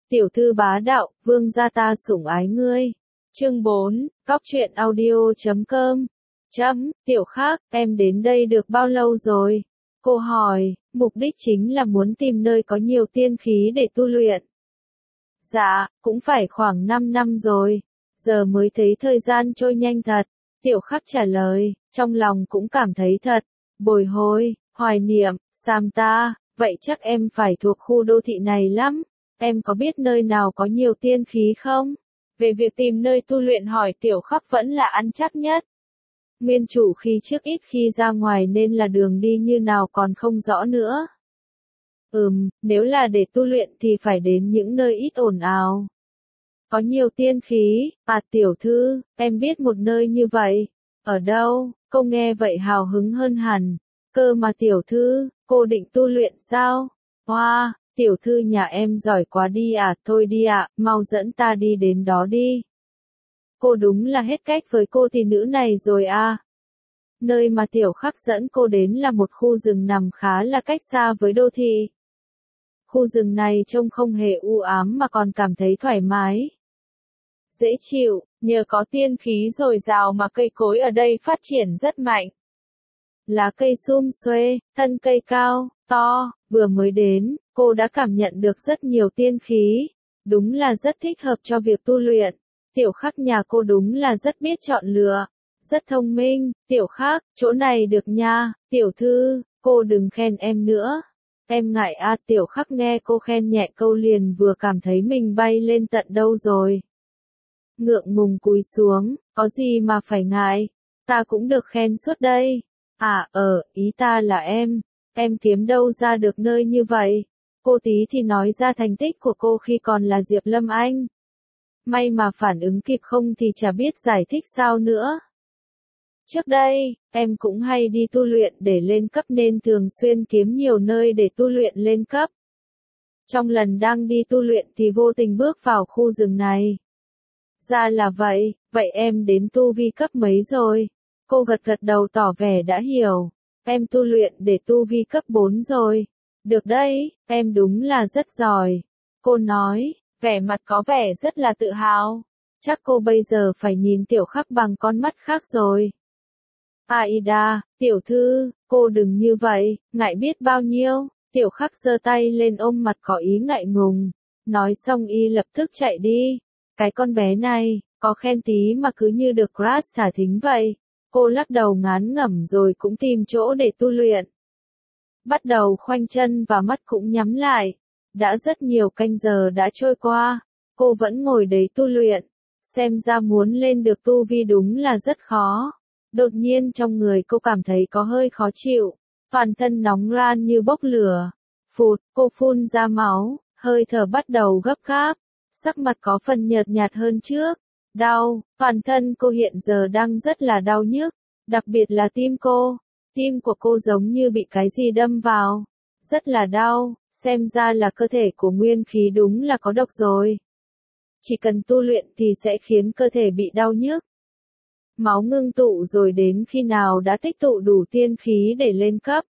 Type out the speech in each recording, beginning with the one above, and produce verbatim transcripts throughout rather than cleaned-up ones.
Tiểu thư bá đạo, vương gia ta sủng ái ngươi. Chương bốn, Cóc truyện audio chấm com. Chấm, Tiểu Khác, em đến đây được bao lâu rồi? Cô hỏi, mục đích chính là muốn tìm nơi có nhiều tiên khí để tu luyện. Dạ, cũng phải khoảng năm năm rồi. Giờ mới thấy thời gian trôi nhanh thật. Tiểu Khắc trả lời, trong lòng cũng cảm thấy thật bồi hồi, hoài niệm. Samta, vậy chắc em phải thuộc khu đô thị này lắm. Em có biết nơi nào có nhiều tiên khí không? Về việc tìm nơi tu luyện hỏi Tiểu Khắc vẫn là ăn chắc nhất. Nguyên chủ khi trước ít khi ra ngoài nên là đường đi như nào còn không rõ nữa. Ừm, nếu là để tu luyện thì phải đến những nơi ít ồn ào. Có nhiều tiên khí, à tiểu thư, em biết một nơi như vậy. Ở đâu? Cô nghe vậy hào hứng hơn hẳn. Cơ mà tiểu thư, cô định tu luyện sao? Hoa, wow, tiểu thư nhà em giỏi quá đi à, thôi đi ạ, à, mau dẫn ta đi đến đó đi. Cô đúng là hết cách với cô tỷ nữ này rồi à. Nơi mà Tiểu Khắc dẫn cô đến là một khu rừng nằm khá là cách xa với đô thị. Khu rừng này trông không hề u ám mà còn cảm thấy thoải mái. Dễ chịu, nhờ có tiên khí dồi dào mà cây cối ở đây phát triển rất mạnh. Lá cây sum xuê, thân cây cao, to, vừa mới đến, cô đã cảm nhận được rất nhiều tiên khí. Đúng là rất thích hợp cho việc tu luyện. Tiểu Khắc nhà cô đúng là rất biết chọn lựa. Rất thông minh, Tiểu Khắc, chỗ này được nha, tiểu thư, cô đừng khen em nữa. Em ngại à, Tiểu Khắc nghe cô khen nhẹ câu liền vừa cảm thấy mình bay lên tận đâu rồi. Ngượng ngùng cúi xuống, có gì mà phải ngại, ta cũng được khen suốt đây. À, ờ, ý ta là em, em kiếm đâu ra được nơi như vậy. Cô tí thì nói ra thành tích của cô khi còn là Diệp Lâm Anh. May mà phản ứng kịp không thì chả biết giải thích sao nữa. Trước đây, em cũng hay đi tu luyện để lên cấp nên thường xuyên kiếm nhiều nơi để tu luyện lên cấp. Trong lần đang đi tu luyện thì vô tình bước vào khu rừng này. Ra là vậy, vậy em đến tu vi cấp mấy rồi? Cô gật gật đầu tỏ vẻ đã hiểu. Em tu luyện để tu vi cấp bốn rồi. Được đấy, em đúng là rất giỏi. Cô nói, vẻ mặt có vẻ rất là tự hào. Chắc cô bây giờ phải nhìn Tiểu Khắc bằng con mắt khác rồi. Aida, tiểu thư, cô đừng như vậy, ngại biết bao nhiêu. Tiểu Khắc giơ tay lên ôm mặt có ý ngại ngùng. Nói xong y lập tức chạy đi. Cái con bé này, có khen tí mà cứ như được crush thả thính vậy. Cô lắc đầu ngán ngẩm rồi cũng tìm chỗ để tu luyện. Bắt đầu khoanh chân và mắt cũng nhắm lại. Đã rất nhiều canh giờ đã trôi qua. Cô vẫn ngồi đấy tu luyện. Xem ra muốn lên được tu vi đúng là rất khó. Đột nhiên trong người cô cảm thấy có hơi khó chịu. Toàn thân nóng ran như bốc lửa. Phụt, cô phun ra máu. Hơi thở bắt đầu gấp gáp. Sắc mặt có phần nhợt nhạt hơn trước. Đau, toàn thân cô hiện giờ đang rất là đau nhức. Đặc biệt là tim cô. Tim của cô giống như bị cái gì đâm vào. Rất là đau, xem ra là cơ thể của nguyên khí đúng là có độc rồi. Chỉ cần tu luyện thì sẽ khiến cơ thể bị đau nhức. Máu ngưng tụ rồi đến khi nào đã tích tụ đủ tiên khí để lên cấp.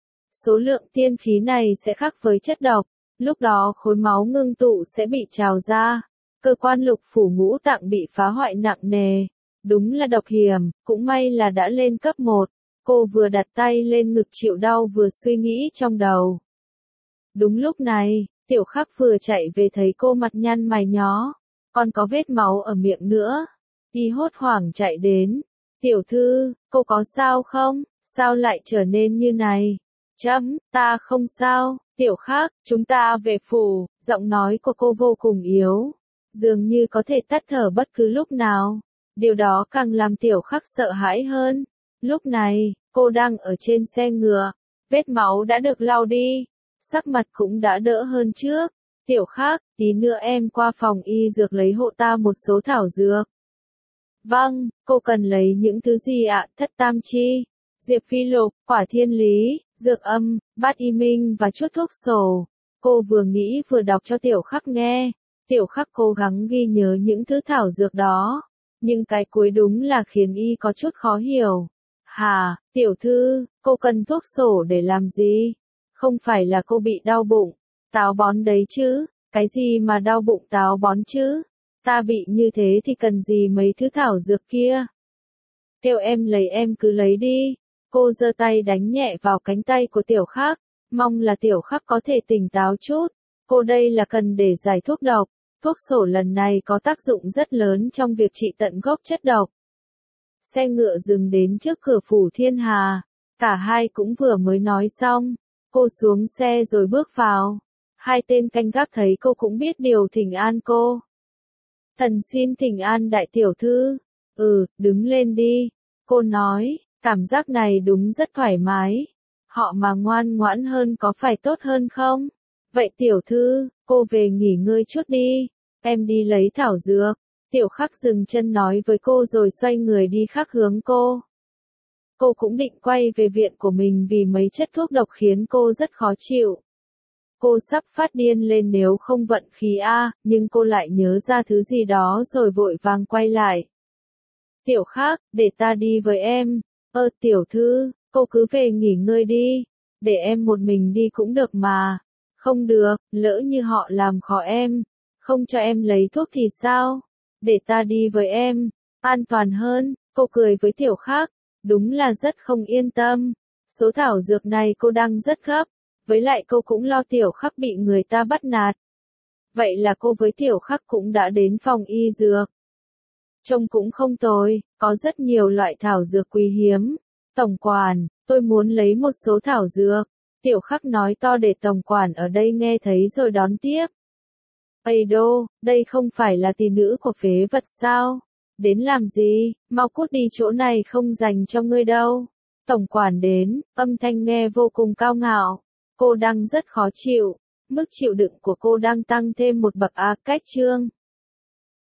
Số lượng tiên khí này sẽ khác với chất độc. Lúc đó khối máu ngưng tụ sẽ bị trào ra. Cơ quan lục phủ ngũ tạng bị phá hoại nặng nề. Đúng là độc hiểm, cũng may là đã lên cấp một. Cô vừa đặt tay lên ngực chịu đau vừa suy nghĩ trong đầu. Đúng lúc này, Tiểu Khắc vừa chạy về thấy cô mặt nhăn mày nhó. Còn có vết máu ở miệng nữa. Y hốt hoảng chạy đến. Tiểu thư, cô có sao không? Sao lại trở nên như này? Chấm, ta không sao. Tiểu Khắc, chúng ta về phủ. Giọng nói của cô vô cùng yếu. Dường như có thể tắt thở bất cứ lúc nào. Điều đó càng làm Tiểu Khắc sợ hãi hơn. Lúc này, cô đang ở trên xe ngựa. Vết máu đã được lau đi. Sắc mặt cũng đã đỡ hơn trước. Tiểu Khắc, tí nữa em qua phòng y dược lấy hộ ta một số thảo dược. Vâng, cô cần lấy những thứ gì ạ? Thất tam chi, diệp phi lục, quả thiên lý, dược âm, bát y minh và chút thuốc sổ. Cô vừa nghĩ vừa đọc cho Tiểu Khắc nghe. Tiểu Khắc cố gắng ghi nhớ những thứ thảo dược đó. Nhưng cái cuối đúng là khiến y có chút khó hiểu. Hà, tiểu thư, cô cần thuốc sổ để làm gì? Không phải là cô bị đau bụng, táo bón đấy chứ? Cái gì mà đau bụng táo bón chứ? Ta bị như thế thì cần gì mấy thứ thảo dược kia? Kêu em lấy em cứ lấy đi. Cô giơ tay đánh nhẹ vào cánh tay của Tiểu Khắc, mong là Tiểu Khắc có thể tỉnh táo chút. Cô đây là cần để giải thuốc độc. Thuốc sổ lần này có tác dụng rất lớn trong việc trị tận gốc chất độc. Xe ngựa dừng đến trước cửa phủ Thiên Hà. Cả hai cũng vừa mới nói xong. Cô xuống xe rồi bước vào. Hai tên canh gác thấy cô cũng biết điều thỉnh an cô. Thần xin thỉnh an đại tiểu thư. Ừ, đứng lên đi. Cô nói, cảm giác này đúng rất thoải mái. Họ mà ngoan ngoãn hơn có phải tốt hơn không? Vậy tiểu thư, cô về nghỉ ngơi chút đi. Em đi lấy thảo dược. Tiểu Khắc dừng chân nói với cô rồi xoay người đi khác hướng cô. Cô cũng định quay về viện của mình vì mấy chất thuốc độc khiến cô rất khó chịu. Cô sắp phát điên lên nếu không vận khí a, nhưng cô lại nhớ ra thứ gì đó rồi vội vàng quay lại. Tiểu Khắc, để ta đi với em. Ơ tiểu thư, cô cứ về nghỉ ngơi đi. Để em một mình đi cũng được mà. Không được, lỡ như họ làm khó em. Không cho em lấy thuốc thì sao? Để ta đi với em. An toàn hơn, cô cười với Tiểu Khắc. Đúng là rất không yên tâm. Số thảo dược này cô đang rất gấp. Với lại cô cũng lo Tiểu Khắc bị người ta bắt nạt. Vậy là cô với Tiểu Khắc cũng đã đến phòng y dược. Trông cũng không tồi, có rất nhiều loại thảo dược quý hiếm. Tổng quản, tôi muốn lấy một số thảo dược. Tiểu Khắc nói to để tổng quản ở đây nghe thấy rồi đón tiếp. Ây đô, đây không phải là tỷ nữ của phế vật sao? Đến làm gì, mau cút đi chỗ này không dành cho ngươi đâu. Tổng quản đến, âm thanh nghe vô cùng cao ngạo. Cô đang rất khó chịu. Mức chịu đựng của cô đang tăng thêm một bậc a cách chương.